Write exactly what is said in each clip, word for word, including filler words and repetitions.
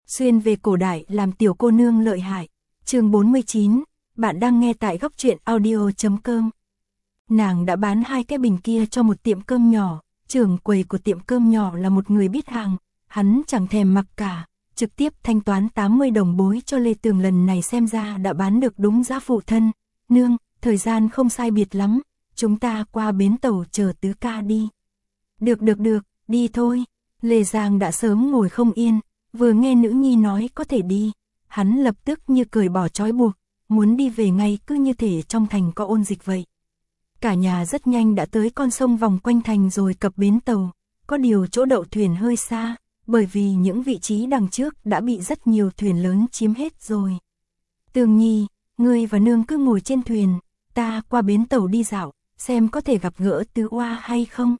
xuyên về cổ đại làm tiểu cô nương lợi hại. Chương bốn mươi chín, bạn đang nghe tại góc truyện audio chấm com. Nàng đã bán hai cái bình kia cho một tiệm cơm nhỏ, trưởng quầy của tiệm cơm nhỏ là một người biết hàng, hắn chẳng thèm mặc cả, trực tiếp thanh toán tám mươi đồng bối cho Lê Tường. Lần này xem ra đã bán được đúng giá. Phụ thân, nương, thời gian không sai biệt lắm, chúng ta qua bến tàu chờ tứ ca đi. Được được được, đi thôi. Lê Giang đã sớm ngồi không yên, vừa nghe nữ nhi nói có thể đi, hắn lập tức như cởi bỏ trói buộc, muốn đi về ngay, cứ như thể trong thành có ôn dịch vậy. Cả nhà rất nhanh đã tới con sông vòng quanh thành rồi cập bến tàu, có điều chỗ đậu thuyền hơi xa, bởi vì những vị trí đằng trước đã bị rất nhiều thuyền lớn chiếm hết rồi. Tường Nhi, ngươi và nương cứ ngồi trên thuyền, ta qua bến tàu đi dạo, xem có thể gặp gỡ Tứ Oa hay không.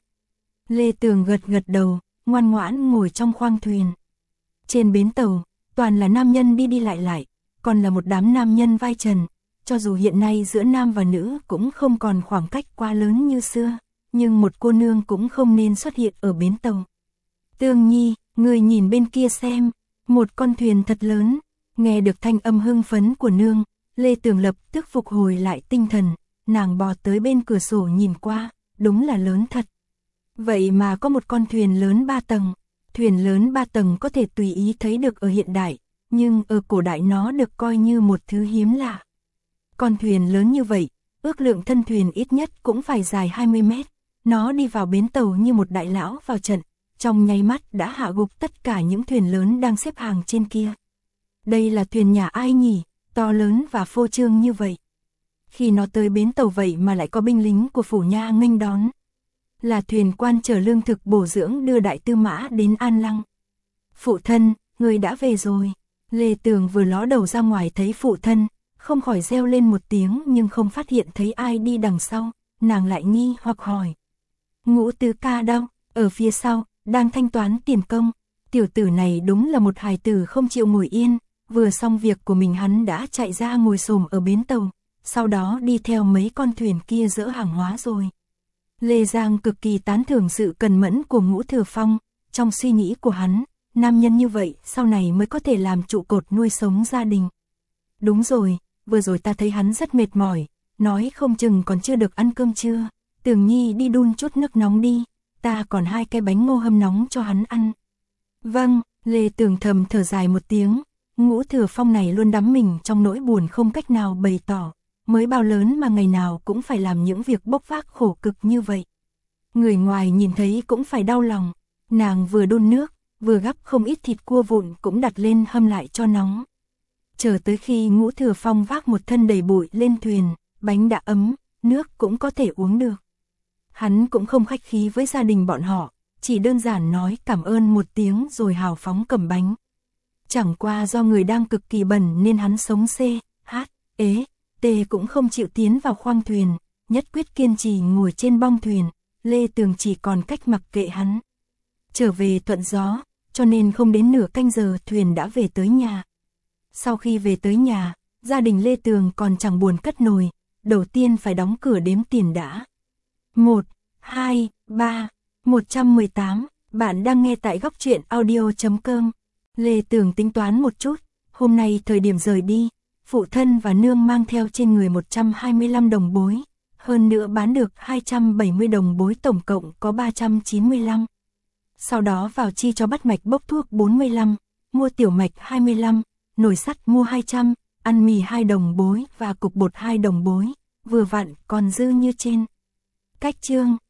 Lê Tường gật gật đầu, ngoan ngoãn ngồi trong khoang thuyền. Trên bến tàu, toàn là nam nhân đi đi lại lại, còn là một đám nam nhân vai trần. Cho dù hiện nay giữa nam và nữ cũng không còn khoảng cách quá lớn như xưa, nhưng một cô nương cũng không nên xuất hiện ở bến tàu. Tường Nhi, người nhìn bên kia xem, một con thuyền thật lớn. Nghe được thanh âm hưng phấn của nương, Lê Tường lập tức phục hồi lại tinh thần, nàng bò tới bên cửa sổ nhìn qua, đúng là lớn thật. Vậy mà có một con thuyền lớn ba tầng, thuyền lớn ba tầng có thể tùy ý thấy được ở hiện đại, nhưng ở cổ đại nó được coi như một thứ hiếm lạ. Con thuyền lớn như vậy, ước lượng thân thuyền ít nhất cũng phải dài hai mươi mét, nó đi vào bến tàu như một đại lão vào trận, trong nháy mắt đã hạ gục tất cả những thuyền lớn đang xếp hàng trên kia. Đây là thuyền nhà ai nhỉ, to lớn và phô trương như vậy. Khi nó tới bến tàu vậy mà lại có binh lính của phủ nha nghênh đón. Là thuyền quan chở lương thực bổ dưỡng đưa đại tư mã đến An Lăng. Phụ thân, người đã về rồi. Lê Tường vừa ló đầu ra ngoài thấy phụ thân, không khỏi reo lên một tiếng nhưng không phát hiện thấy ai đi đằng sau, nàng lại nghi hoặc hỏi. Ngũ tứ ca đâu? Ở phía sau, đang thanh toán tiền công. Tiểu tử này đúng là một hài tử không chịu ngồi yên, vừa xong việc của mình hắn đã chạy ra ngồi xổm ở bến tàu, sau đó đi theo mấy con thuyền kia dỡ hàng hóa rồi. Lê Giang cực kỳ tán thưởng sự cần mẫn của Ngũ Thừa Phong, trong suy nghĩ của hắn, nam nhân như vậy sau này mới có thể làm trụ cột nuôi sống gia đình. Đúng rồi, vừa rồi ta thấy hắn rất mệt mỏi, nói không chừng còn chưa được ăn cơm trưa, Tường Nhi đi đun chút nước nóng đi, ta còn hai cái bánh ngô hâm nóng cho hắn ăn. Vâng, Lê Tường thầm thở dài một tiếng, Ngũ Thừa Phong này luôn đắm mình trong nỗi buồn không cách nào bày tỏ. Mới bao lớn mà ngày nào cũng phải làm những việc bốc vác khổ cực như vậy. Người ngoài nhìn thấy cũng phải đau lòng. Nàng vừa đun nước, vừa gắp không ít thịt cua vụn cũng đặt lên hâm lại cho nóng. Chờ tới khi Ngũ Thừa Phong vác một thân đầy bụi lên thuyền, bánh đã ấm, nước cũng có thể uống được. Hắn cũng không khách khí với gia đình bọn họ, chỉ đơn giản nói cảm ơn một tiếng rồi hào phóng cầm bánh. Chẳng qua do người đang cực kỳ bẩn nên hắn sống C, H, ế. Tê cũng không chịu tiến vào khoang thuyền, nhất quyết kiên trì ngồi trên bong thuyền, Lê Tường chỉ còn cách mặc kệ hắn. Trở về thuận gió, cho nên không đến nửa canh giờ thuyền đã về tới nhà. Sau khi về tới nhà, gia đình Lê Tường còn chẳng buồn cất nồi, đầu tiên phải đóng cửa đếm tiền đã. một, hai, ba, một trăm mười tám, bạn đang nghe tại góc truyện audio chấm com. Lê Tường tính toán một chút, hôm nay thời điểm rời đi. Phụ thân và nương mang theo trên người một trăm hai mươi lăm đồng bối, hơn nữa bán được hai trăm bảy mươi đồng bối, tổng cộng có ba trăm chín mươi lăm. Sau đó vào chi cho bắt mạch bốc thuốc bốn mươi lăm, mua tiểu mạch hai mươi lăm, nồi sắt mua hai trăm, ăn mì hai đồng bối và cục bột hai đồng bối, vừa vặn còn dư như trên. Cách chương,